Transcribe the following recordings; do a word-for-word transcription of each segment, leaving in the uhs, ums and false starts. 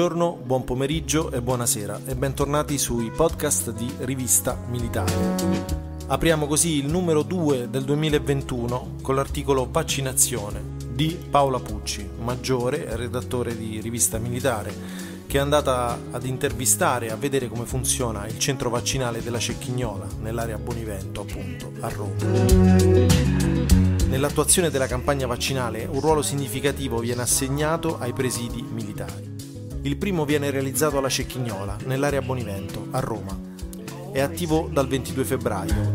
Buongiorno, buon pomeriggio e buonasera e bentornati sui podcast di Rivista Militare. Apriamo così il numero due del duemilaventuno con l'articolo Vaccinazione di Paola Pucci, maggiore e redattore di Rivista Militare, che è andata ad intervistare e a vedere come funziona il centro vaccinale della Cecchignola, nell'area Bonivento, appunto, a Roma. Nell'attuazione della campagna vaccinale un ruolo significativo viene assegnato ai presidi militari. Il primo viene realizzato alla Cecchignola, nell'area Bonivento, a Roma. È attivo dal ventidue febbraio.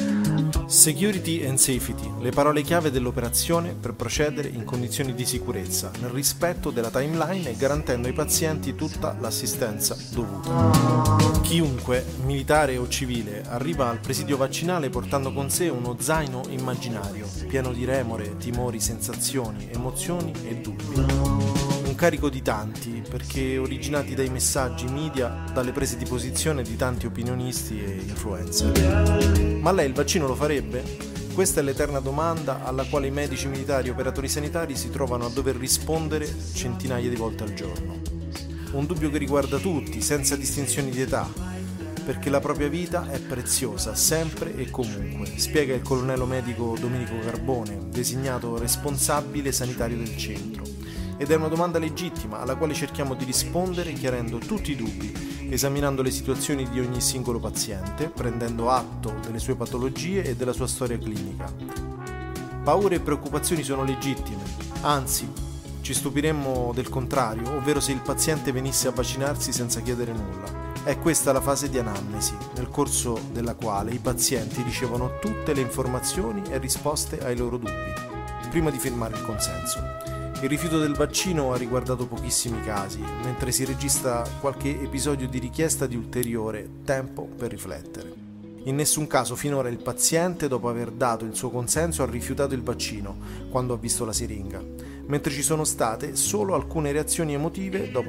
Security and safety, le parole chiave dell'operazione per procedere in condizioni di sicurezza, nel rispetto della timeline e garantendo ai pazienti tutta l'assistenza dovuta. Chiunque, militare o civile, arriva al presidio vaccinale portando con sé uno zaino immaginario, pieno di remore, timori, sensazioni, emozioni e dubbi. Un carico di tanti, perché originati dai messaggi media, dalle prese di posizione di tanti opinionisti e influencer. Ma lei il vaccino lo farebbe? Questa è l'eterna domanda alla quale i medici militari e operatori sanitari si trovano a dover rispondere centinaia di volte al giorno. Un dubbio che riguarda tutti, senza distinzioni di età, perché la propria vita è preziosa, sempre e comunque, spiega il colonnello medico Domenico Carbone, designato responsabile sanitario del centro. Ed è una domanda legittima alla quale cerchiamo di rispondere chiarendo tutti i dubbi, esaminando le situazioni di ogni singolo paziente, prendendo atto delle sue patologie e della sua storia clinica. Paure e preoccupazioni sono legittime, anzi, ci stupiremmo del contrario, ovvero se il paziente venisse a vaccinarsi senza chiedere nulla. È questa la fase di anamnesi, nel corso della quale i pazienti ricevono tutte le informazioni e risposte ai loro dubbi, prima di firmare il consenso. Il rifiuto del vaccino ha riguardato pochissimi casi, mentre si registra qualche episodio di richiesta di ulteriore tempo per riflettere. In nessun caso finora il paziente, dopo aver dato il suo consenso, ha rifiutato il vaccino quando ha visto la siringa, mentre ci sono state solo alcune reazioni emotive dopo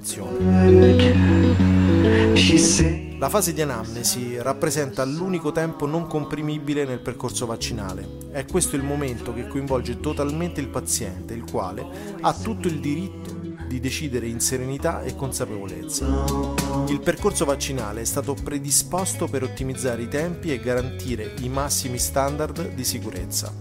l'inoculazione. La fase di anamnesi rappresenta l'unico tempo non comprimibile nel percorso vaccinale. È questo il momento che coinvolge totalmente il paziente, il quale ha tutto il diritto di decidere in serenità e consapevolezza. Il percorso vaccinale è stato predisposto per ottimizzare i tempi e garantire i massimi standard di sicurezza.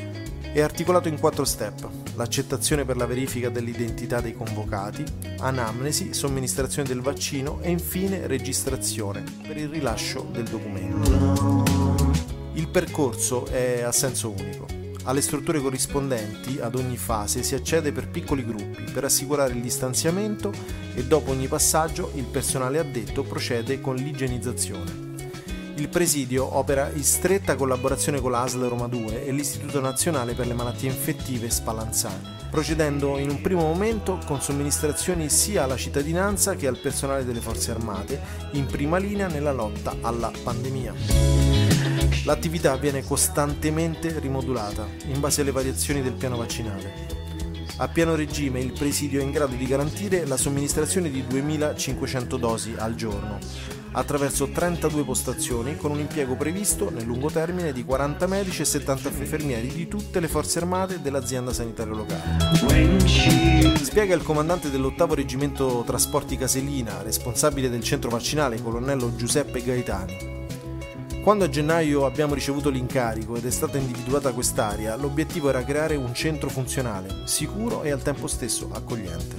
È articolato in quattro step: l'accettazione per la verifica dell'identità dei convocati, anamnesi, somministrazione del vaccino e infine registrazione per il rilascio del documento. Il percorso è a senso unico. Alle strutture corrispondenti ad ogni fase si accede per piccoli gruppi per assicurare il distanziamento e dopo ogni passaggio il personale addetto procede con l'igienizzazione. Il presidio opera in stretta collaborazione con l'A S L Roma due e l'Istituto Nazionale per le Malattie Infettive Spallanzani, procedendo in un primo momento con somministrazioni sia alla cittadinanza che al personale delle Forze Armate in prima linea nella lotta alla pandemia. L'attività viene costantemente rimodulata in base alle variazioni del piano vaccinale. A pieno regime il presidio è in grado di garantire la somministrazione di duemilacinquecento dosi al giorno, attraverso trentadue postazioni con un impiego previsto nel lungo termine di quaranta medici e settanta infermieri di tutte le forze armate dell'azienda sanitaria locale. Spiega il comandante dell'ottavo reggimento trasporti Caselina, responsabile del centro vaccinale, colonnello Giuseppe Gaetani. Quando a gennaio abbiamo ricevuto l'incarico ed è stata individuata quest'area, l'obiettivo era creare un centro funzionale, sicuro e al tempo stesso accogliente.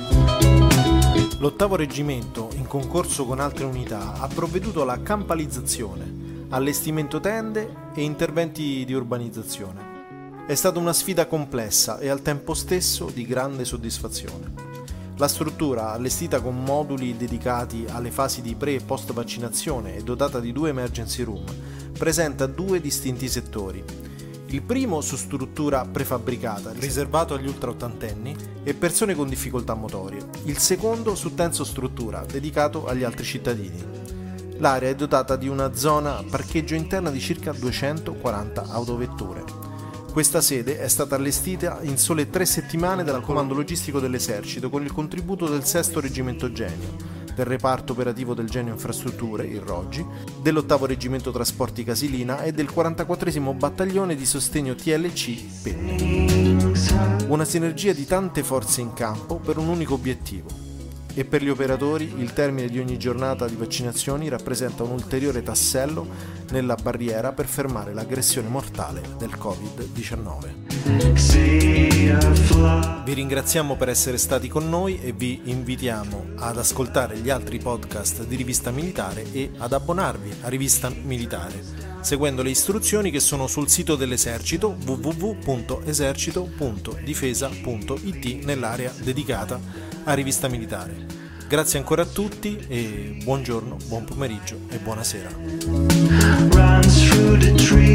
L'ottavo reggimento, in concorso con altre unità, ha provveduto alla campalizzazione, allestimento tende e interventi di urbanizzazione. È stata una sfida complessa e al tempo stesso di grande soddisfazione. La struttura, allestita con moduli dedicati alle fasi di pre- e post vaccinazione e dotata di due emergency room, presenta due distinti settori. Il primo su struttura prefabbricata, riservato agli ultraottantenni e persone con difficoltà motorie. Il secondo su tensostruttura, dedicato agli altri cittadini. L'area è dotata di una zona parcheggio interna di circa duecentoquaranta autovetture. Questa sede è stata allestita in sole tre settimane dal Comando Logistico dell'Esercito con il contributo del sesto Reggimento Genio, del Reparto Operativo del Genio Infrastrutture, il Roggi, dell'ottavo Reggimento Trasporti Casilina e del quarantaquattresimo Battaglione di Sostegno T L C Penne. Una sinergia di tante forze in campo per un unico obiettivo: e per gli operatori il termine di ogni giornata di vaccinazioni rappresenta un ulteriore tassello nella barriera per fermare l'aggressione mortale del covid diciannove. Vi ringraziamo per essere stati con noi e vi invitiamo ad ascoltare gli altri podcast di Rivista Militare e ad abbonarvi a Rivista Militare seguendo le istruzioni che sono sul sito dell'Esercito w w w punto esercito punto difesa punto i t nell'area dedicata a Rivista Militare. Grazie ancora a tutti e buongiorno, buon pomeriggio e buonasera.